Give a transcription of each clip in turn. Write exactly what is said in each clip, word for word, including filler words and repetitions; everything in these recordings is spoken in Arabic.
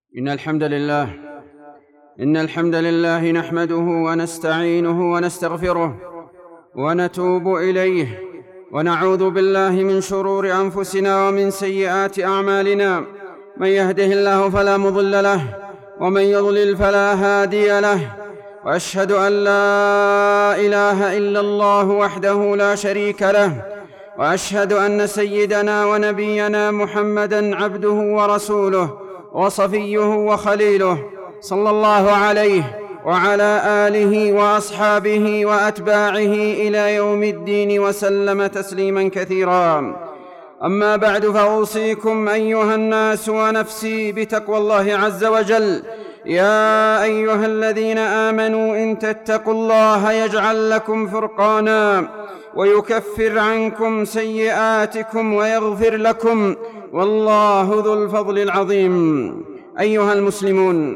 إن الحمد لله إن الحمد لله نحمده ونستعينه ونستغفره ونتوب إليه ونعوذ بالله من شرور أنفسنا ومن سيئات أعمالنا. من يهده الله فلا مضل له ومن يضلل فلا هادي له، وأشهد أن لا إله إلا الله وحده لا شريك له، وأشهد أن سيدنا ونبينا محمدًا عبده ورسوله وصفيه وخليله، صلى الله عليه وعلى آله وأصحابه وأتباعه إلى يوم الدين وسلم تسليماً كثيراً. أما بعد، فأوصيكم أيها الناس ونفسي بتقوى الله عز وجل. يا أيها الذين آمنوا إن تتقوا الله يجعل لكم فرقانا ويكفر عنكم سيئاتكم ويغفر لكم، والله ذو الفضل العظيم. أيها المسلمون،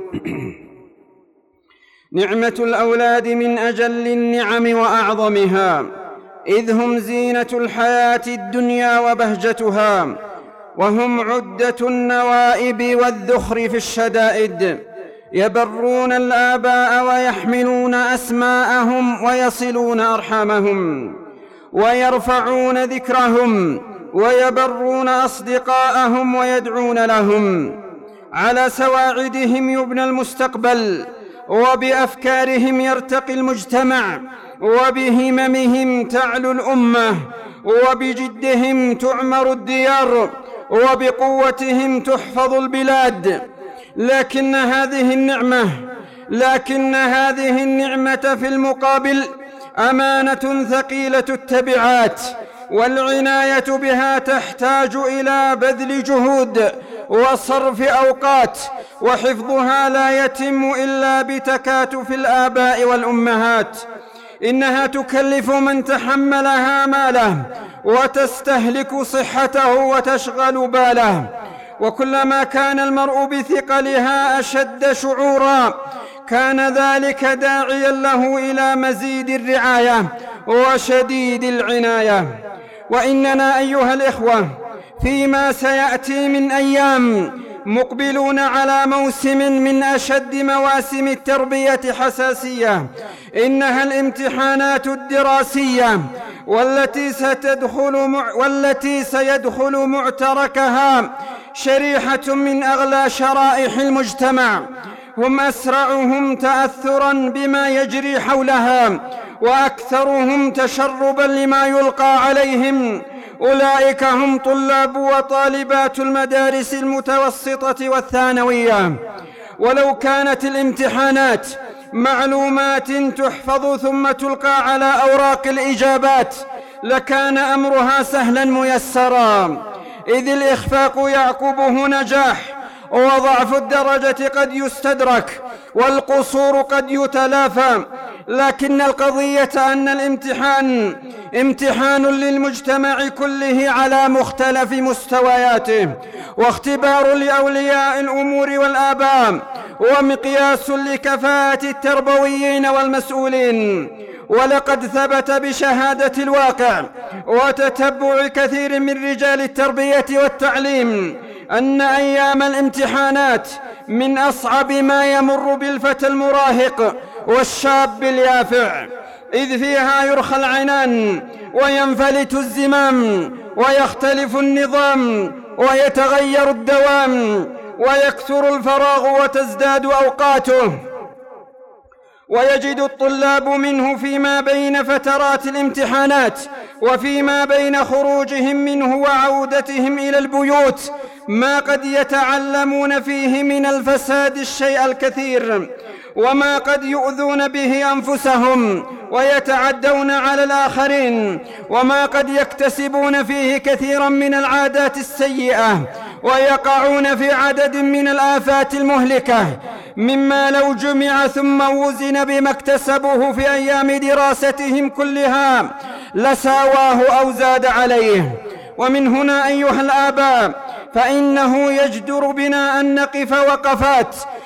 نعمة الأولاد من أجل النعم وأعظمها، إذ هم زينة الحياة الدنيا وبهجتها، وهم عدة النوائب والذخر في الشدائد. يبرون الآباء ويحملون أسماءهم ويصلون أرحامهم ويرفعون ذكرهم ويبرون أصدقاءهم ويدعون لهم. على سواعدهم يبنى المستقبل، وبأفكارهم يرتقي المجتمع، وبهممهم تعلو الأمة، وبجدهم تعمر الديار، وبقوتهم تحفظ البلاد. لكن هذه النعمة لكن هذه النعمة في المقابل أمانة ثقيلة التبعات، والعناية بها تحتاج إلى بذل جهود وصرف أوقات، وحفظها لا يتم إلا بتكاتف الآباء والأمهات. إنها تكلف من تحملها ماله، وتستهلك صحته وتشغل باله، وكلما كان المرء بثقلها أشد شعورا كان ذلك داعيا له إلى مزيد الرعاية وشديد العناية. وإننا أيها الإخوة فيما سيأتي من أيام مقبلون على موسم من أشد مواسم التربية حساسية، إنها الامتحانات الدراسية، والتي ستدخل مع والتي سيدخل معتركها شريحة من أغلى شرائح المجتمع، هم أسرعهم تأثراً بما يجري حولها، وأكثرهم تشرباً لما يلقى عليهم. أولئك هم طلاب وطالبات المدارس المتوسطة والثانوية. ولو كانت الامتحانات معلومات تحفظ ثم تلقى على أوراق الإجابات لكان أمرها سهلاً ميسراً، إذ الإخفاق يعقبه نجاح، وضعف الدرجة قد يستدرك، والقصور قد يتلافى. لكن القضية أن الامتحان امتحان للمجتمع كله على مختلف مستوياته، واختبار لأولياء الأمور والآباء، ومقياس لكفاءة التربويين والمسؤولين. ولقد ثبت بشهادة الواقع وتتبع كثير من رجال التربية والتعليم أن أيام الامتحانات من أصعب ما يمر بالفتى المراهق والشاب اليافع، إذ فيها يرخى العنان وينفلت الزمام ويختلف النظام ويتغير الدوام ويكثر الفراغ وتزداد أوقاته. ويجد الطلاب منه فيما بين فترات الامتحانات وفيما بين خروجهم منه وعودتهم إلى البيوت ما قد يتعلمون فيه من الفساد الشيء الكثير، وما قد يؤذون به أنفسهم ويتعدون على الآخرين، وما قد يكتسبون فيه كثيرا من العادات السيئة، ويقعون في عدد من الآفات المهلكة، مما لو جمع ثم وزن بما اكتسبوه في أيام دراستهم كلها لساواه أو زاد عليه. ومن هنا أيها الآباء فإنه يجدر بنا أن نقف وقفات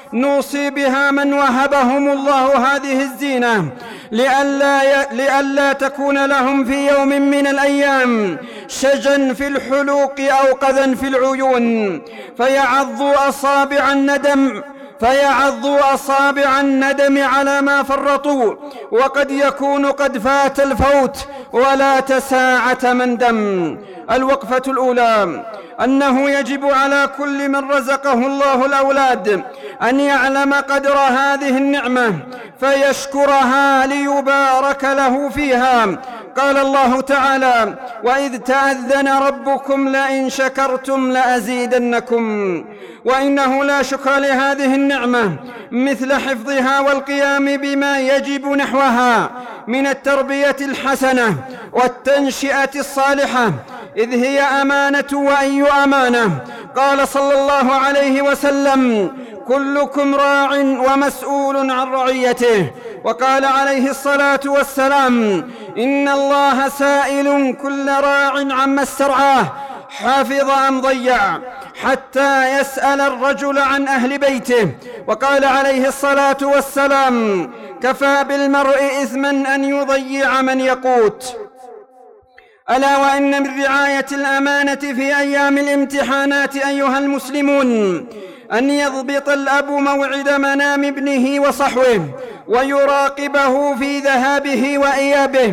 نوصي بها من وهبهم الله هذه الزينة لئلا, ي... لئلا تكون لهم في يوم من الأيام شجا في الحلوق أو قذى في العيون فيعضوا أصابع الندم فيعضوا أصابع الندم على ما فرطوا، وقد يكون قد فات الفوت ولا تساعة من دم. الوقفة الأولى: أنه يجب على كل من رزقه الله الأولاد أن يعلم قدر هذه النعمة فيشكرها ليبارك له فيها. قال الله تعالى: وإذ تأذن ربكم لئن شكرتم لأزيدنكم. وإنه لا شكر لهذه النعمة مثل حفظها والقيام بما يجب نحوها من التربية الحسنة والتنشئة الصالحة، إذ هي أمانة وأي أمانة. قال صلى الله عليه وسلم: كلكم راع ومسؤول عن رعيته. وقال عليه الصلاة والسلام: إن الله سائل كل راع عما استرعاه حافظ أم ضيع، حتى يسأل الرجل عن أهل بيته. وقال عليه الصلاة والسلام: كفى بالمرء إثما أن يضيع من يقوت. ألا وإن من رعاية الأمانة في أيام الامتحانات أيها المسلمون أن يضبط الأب موعد منام ابنه وصحوه، ويراقبه في ذهابه وإيابه،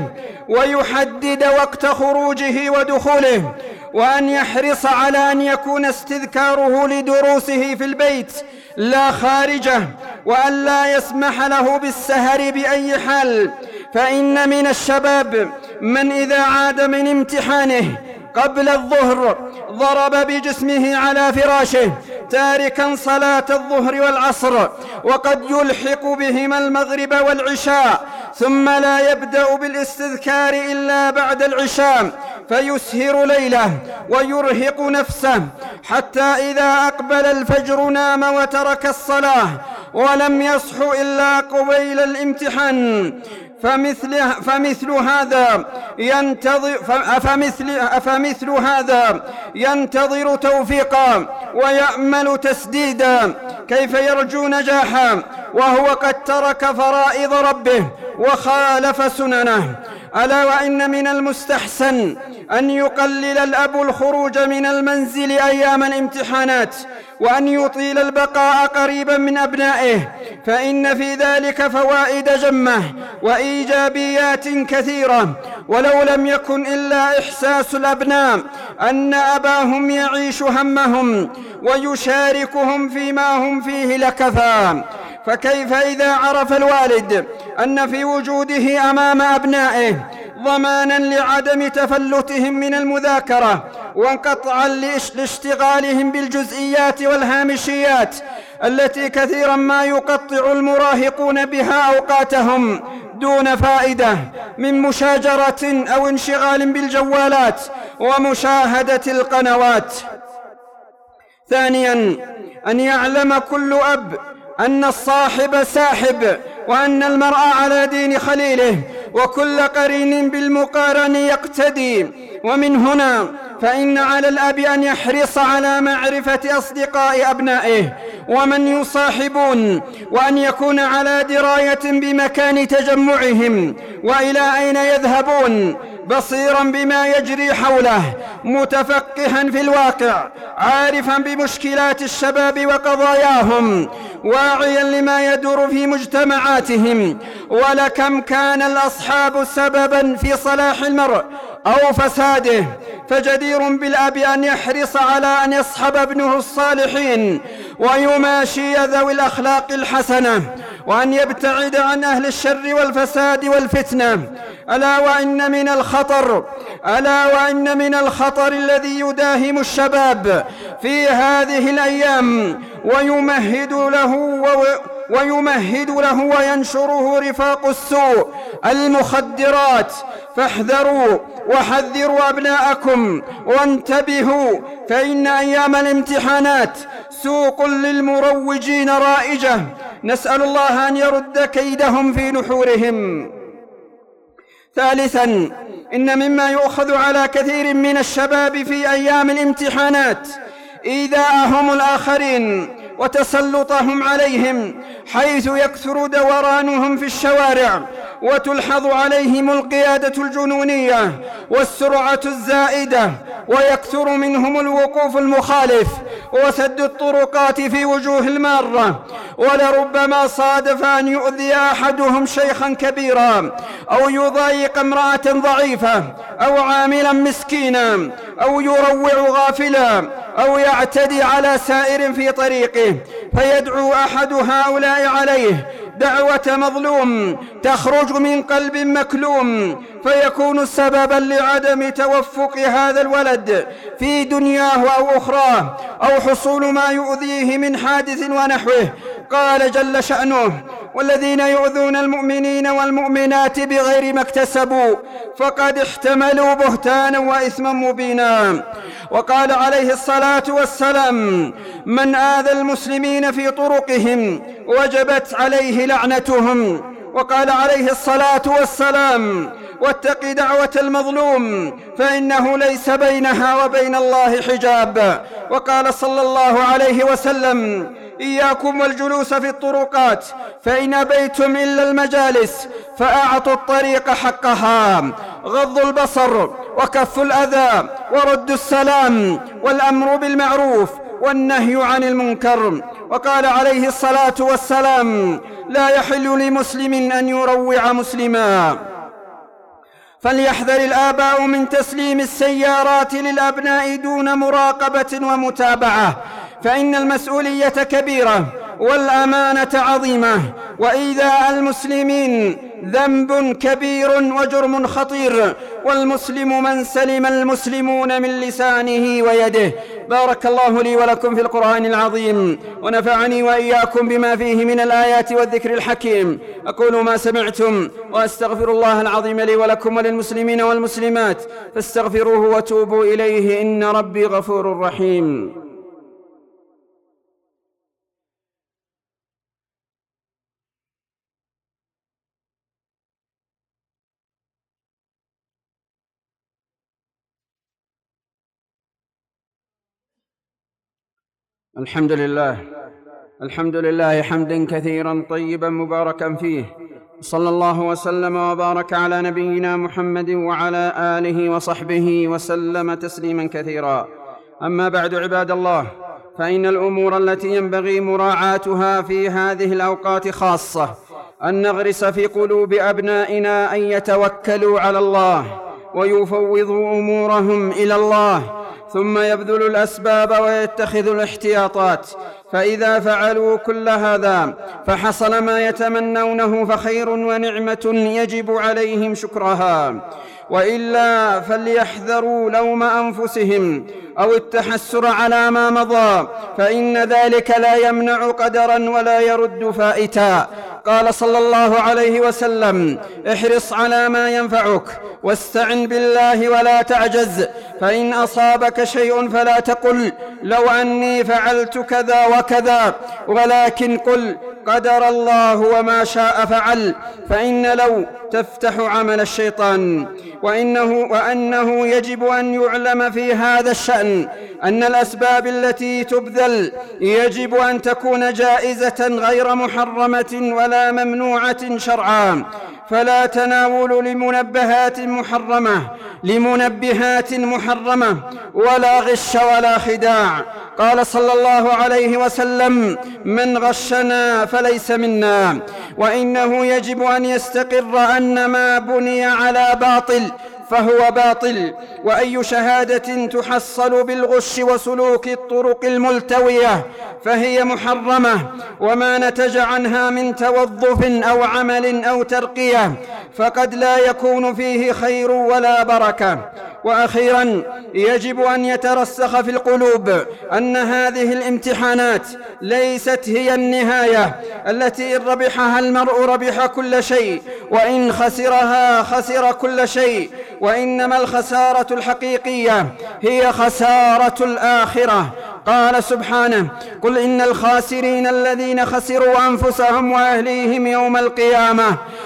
ويحدد وقت خروجه ودخوله، وأن يحرص على أن يكون استذكاره لدروسه في البيت لا خارجه، وأن لا يسمح له بالسهر بأي حال. فإن من الشباب من إذا عاد من امتحانه قبل الظهر ضرب بجسمه على فراشه تاركا صلاة الظهر والعصر، وقد يلحق بهما المغرب والعشاء، ثم لا يبدأ بالاستذكار إلا بعد العشاء، فيسهر ليله ويرهق نفسه حتى إذا أقبل الفجر نام وترك الصلاة ولم يصح إلا قبيل الامتحان. فمثل, فمثل هذا ينتظر فمثل, فمثل هذا ينتظر توفيقا ويأمل تسديدا، كيف يرجو نجاحا وهو قد ترك فرائض ربه وخالف سننه؟ ألا وإن من المستحسن أن يقلل الأب الخروج من المنزل أيام الامتحانات، وأن يطيل البقاء قريبا من أبنائه، فإن في ذلك فوائد جمة وإيجابيات كثيرة. ولو لم يكن إلا إحساس الأبناء أن أباهم يعيش همهم ويشاركهم فيما هم فيه لكفى، فكيف إذا عرف الوالد أن في وجوده أمام أبنائه ضمانا لعدم تفلتهم من المذاكرة وانقطعا لاشتغالهم بالجزئيات والهامشيات التي كثيرا ما يقطع المراهقون بها أوقاتهم دون فائدة من مشاجرة أو انشغال بالجوالات ومشاهدة القنوات. ثانيا: أن يعلم كل أب أن الصاحب ساحب، وأن المرء على دين خليله، وكل قرين بالمقارن يقتدي. ومن هنا فإن على الأب أن يحرص على معرفة أصدقاء أبنائه ومن يصاحبون، وأن يكون على دراية بمكان تجمعهم وإلى أين يذهبون، بصيرا بما يجري حوله، متفقها في الواقع، عارفا بمشكلات الشباب وقضاياهم، واعيا لما يدور في مجتمعاتهم. ولكم كان الأصحاب سببا في صلاح المرء أو فساده، فجدير بالأب أن يحرص على أن يصحب ابنه الصالحين ويماشي ذوي الأخلاق الحسنة، وأن يبتعد عن أهل الشر والفساد والفتنة. ألا وإن من الخطر ألا وإن من الخطر الذي يداهم الشباب في هذه الأيام ويمهد له و... ويمهد له وينشره رفاق السوء المخدرات. فاحذروا وحذروا أبناءكم وانتبهوا، فإن أيام الامتحانات سوق للمروجين رائجة، نسأل الله أن يرد كيدهم في نحورهم. ثالثا: إن مما يؤخذ على كثير من الشباب في أيام الامتحانات إيذاءهم الآخرين وتسلطهم عليهم، حيث يكثر دورانهم في الشوارع، وتلحظ عليهم القيادة الجنونية والسرعة الزائدة، ويكثر منهم الوقوف المخالف وسد الطرقات في وجوه المارة. ولربما صادف أن يؤذي أحدهم شيخا كبيرا، أو يضايق امرأة ضعيفة، أو عاملا مسكينا، أو يروع غافلا، أو يعتدي على سائر في طريقه، فيدعو أحد هؤلاء عليه دعوة مظلوم تخرج من قلب مكلوم، فيكون سببا لعدم توفق هذا الولد في دنياه أو أخراه، أو حصول ما يؤذيه من حادث ونحوه. قال جل شأنه: والذين يؤذون المؤمنين والمؤمنات بغير ما اكتسبوا فقد احتملوا بهتانا وإثما مبينا. وقال عليه الصلاة والسلام: من آذى المسلمين في طرقهم وجبت عليه لعنتهم. وقال عليه الصلاة والسلام: واتق دعوة المظلوم فإنه ليس بينها وبين الله حجاب. وقال صلى الله عليه وسلم: إياكم والجلوس في الطرقات، فإن أبيتم إلا المجالس فأعطوا الطريق حقها، غض البصر وكف الأذى ورد السلام والأمر بالمعروف والنهي عن المنكر. وقال عليه الصلاة والسلام: لا يحل لمسلم أن يروع مسلما. فليحذر الآباء من تسليم السيارات للأبناء دون مراقبة ومتابعة، فإن المسؤولية كبيرة والأمانة عظيمة، وإيذاء المسلمين ذنب كبير وجرم خطير، والمسلم من سلم المسلمون من لسانه ويده. بارك الله لي ولكم في القرآن العظيم، ونفعني وإياكم بما فيه من الآيات والذكر الحكيم. أقول ما سمعتم وأستغفر الله العظيم لي ولكم وللمسلمين والمسلمات، فاستغفروه وتوبوا إليه، إن ربي غفور رحيم. الحمد لله الحمد لله حمدا كثيرا طيبا مباركا فيه، صلى الله وسلم وبارك على نبينا محمد وعلى آله وصحبه وسلم تسليما كثيرا. أما بعد، عباد الله، فإن الأمور التي ينبغي مراعاتها في هذه الأوقات خاصة أن نغرس في قلوب أبنائنا أن يتوكلوا على الله ويفوضوا أمورهم إلى الله، ثم يبذلوا الأسباب ويتخذوا الاحتياطات. فإذا فعلوا كل هذا فحصل ما يتمنونه فخير ونعمة يجب عليهم شكرها، وإلا فليحذروا لوم أنفسهم أو التحسر على ما مضى، فإن ذلك لا يمنع قدرا ولا يرد فائتا. قال صلى الله عليه وسلم: احرص على ما ينفعك واستعن بالله ولا تعجز، فإن أصابك شيء فلا تقل لو أني فعلت كذا وكذا، ولكن قل قدر الله وما شاء فعل، فإن لو تفتح عمل الشيطان. وإنه, وأنه يجب أن يعلم في هذا الشأن أن الأسباب التي تبذل يجب أن تكون جائزة غير محرمة ولا ممنوعة شرعا، فلا تناول لمنبهات محرمة لمنبهات محرمة ولا غش ولا خداع. قال صلى الله عليه وسلم: من غشنا فليس منا. وإنه يجب أن يستقر أن ما بني على باطل فهو باطل، وأي شهادة تحصل بالغش وسلوك الطرق الملتوية فهي محرمة، وما نتج عنها من توظف أو عمل أو ترقية فقد لا يكون فيه خير ولا بركة. وأخيرا، يجب أن يترسخ في القلوب أن هذه الامتحانات ليست هي النهاية التي إن ربحها المرء ربح كل شيء، وإن خسرها خسر كل شيء، وإنما الخسارة الحقيقية هي خسارة الآخرة. قال سبحانه: قل إن الخاسرين الذين خسروا أنفسهم وأهليهم يوم القيامة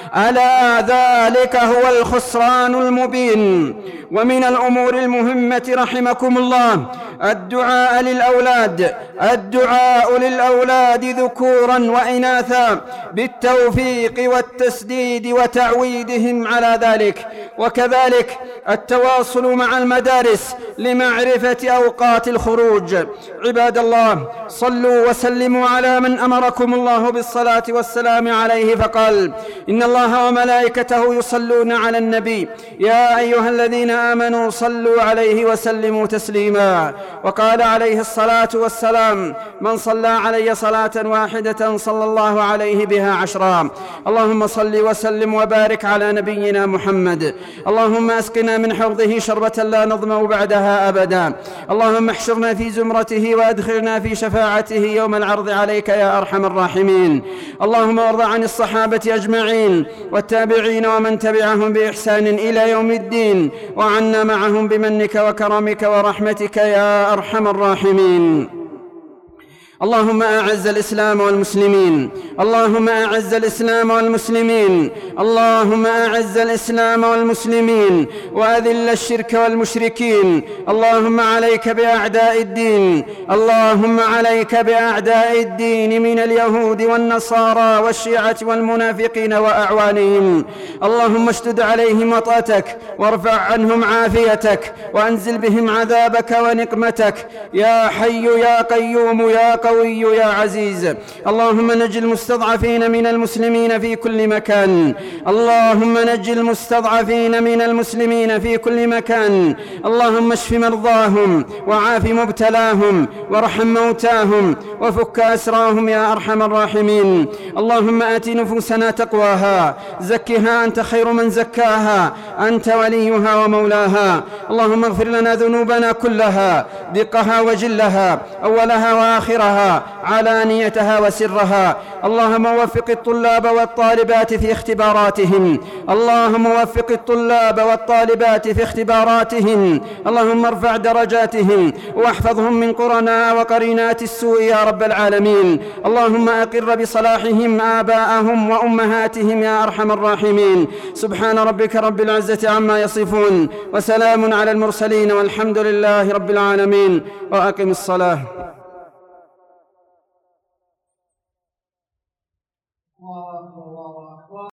ألا ذلك هو الخسران المبين. ومن الأمور المهمة رحمكم الله الدعاء للأولاد الدعاء للأولاد ذكورا وإناثا بالتوفيق والتسديد وتعويدهم على ذلك، وكذلك التواصل مع المدارس لمعرفة أوقات الخروج. عباد الله، صلوا وسلموا على من أمركم الله بالصلاة والسلام عليه فقال: إن الله وملائكته يصلون على النبي يا أيها الذين آمنوا صلوا عليه وسلموا تسليما. وقال عليه الصلاة والسلام: من صلى علي صلاة واحدة صلى الله عليه بها عشرا. اللهم صل وسلم وبارك على نبينا محمد. اللهم اسقنا من حوضه شربة لا نظمأ بعدها أبدا. اللهم احشرنا في زمرته وأدخلنا في شفاعته يوم العرض عليك يا أرحم الراحمين. اللهم وارض عن الصحابة أجمعين والتابعين ومن تبعهم بإحسان إلى يوم الدين، وعنا معهم بمنك وكرمك ورحمتك يا أرحم الراحمين. اللهم أعز الإسلام والمسلمين اللهم أعز الإسلام والمسلمين اللهم أعز الإسلام والمسلمين وأذل الشرك والمشركين. اللهم عليك بأعداء الدين اللهم عليك بأعداء الدين من اليهود والنصارى والشيعة والمنافقين وأعوانهم. اللهم اشدد عليهم وطأتك وارفع عنهم عافيتك وأنزل بهم عذابك ونقمتك يا حي يا قيوم يا قوي يا عزيز. اللهم نج المستضعفين من المسلمين في كل مكان اللهم نج المستضعفين من المسلمين في كل مكان. اللهم اشف مرضاهم وعاف مبتلاهم وارحم موتاهم وفك أسراهم يا أرحم الراحمين. اللهم آت نفوسنا تقواها زكها أنت خير من زكاها أنت وليها ومولاها. اللهم اغفر لنا ذنوبنا كلها دقها وجلها أولها وآخرها علانيتها وسرها. اللهم وفق الطلاب والطالبات في اختباراتهم اللهم وفق الطلاب والطالبات في اختباراتهم. اللهم ارفع درجاتهم واحفظهم من قرناء وقرينات السوء يا رب العالمين. اللهم أقر بصلاحهم آباءهم وأمهاتهم يا أرحم الراحمين. سبحان ربك رب العزة عما يصفون وسلام على المرسلين والحمد لله رب العالمين. وأقم الصلاة.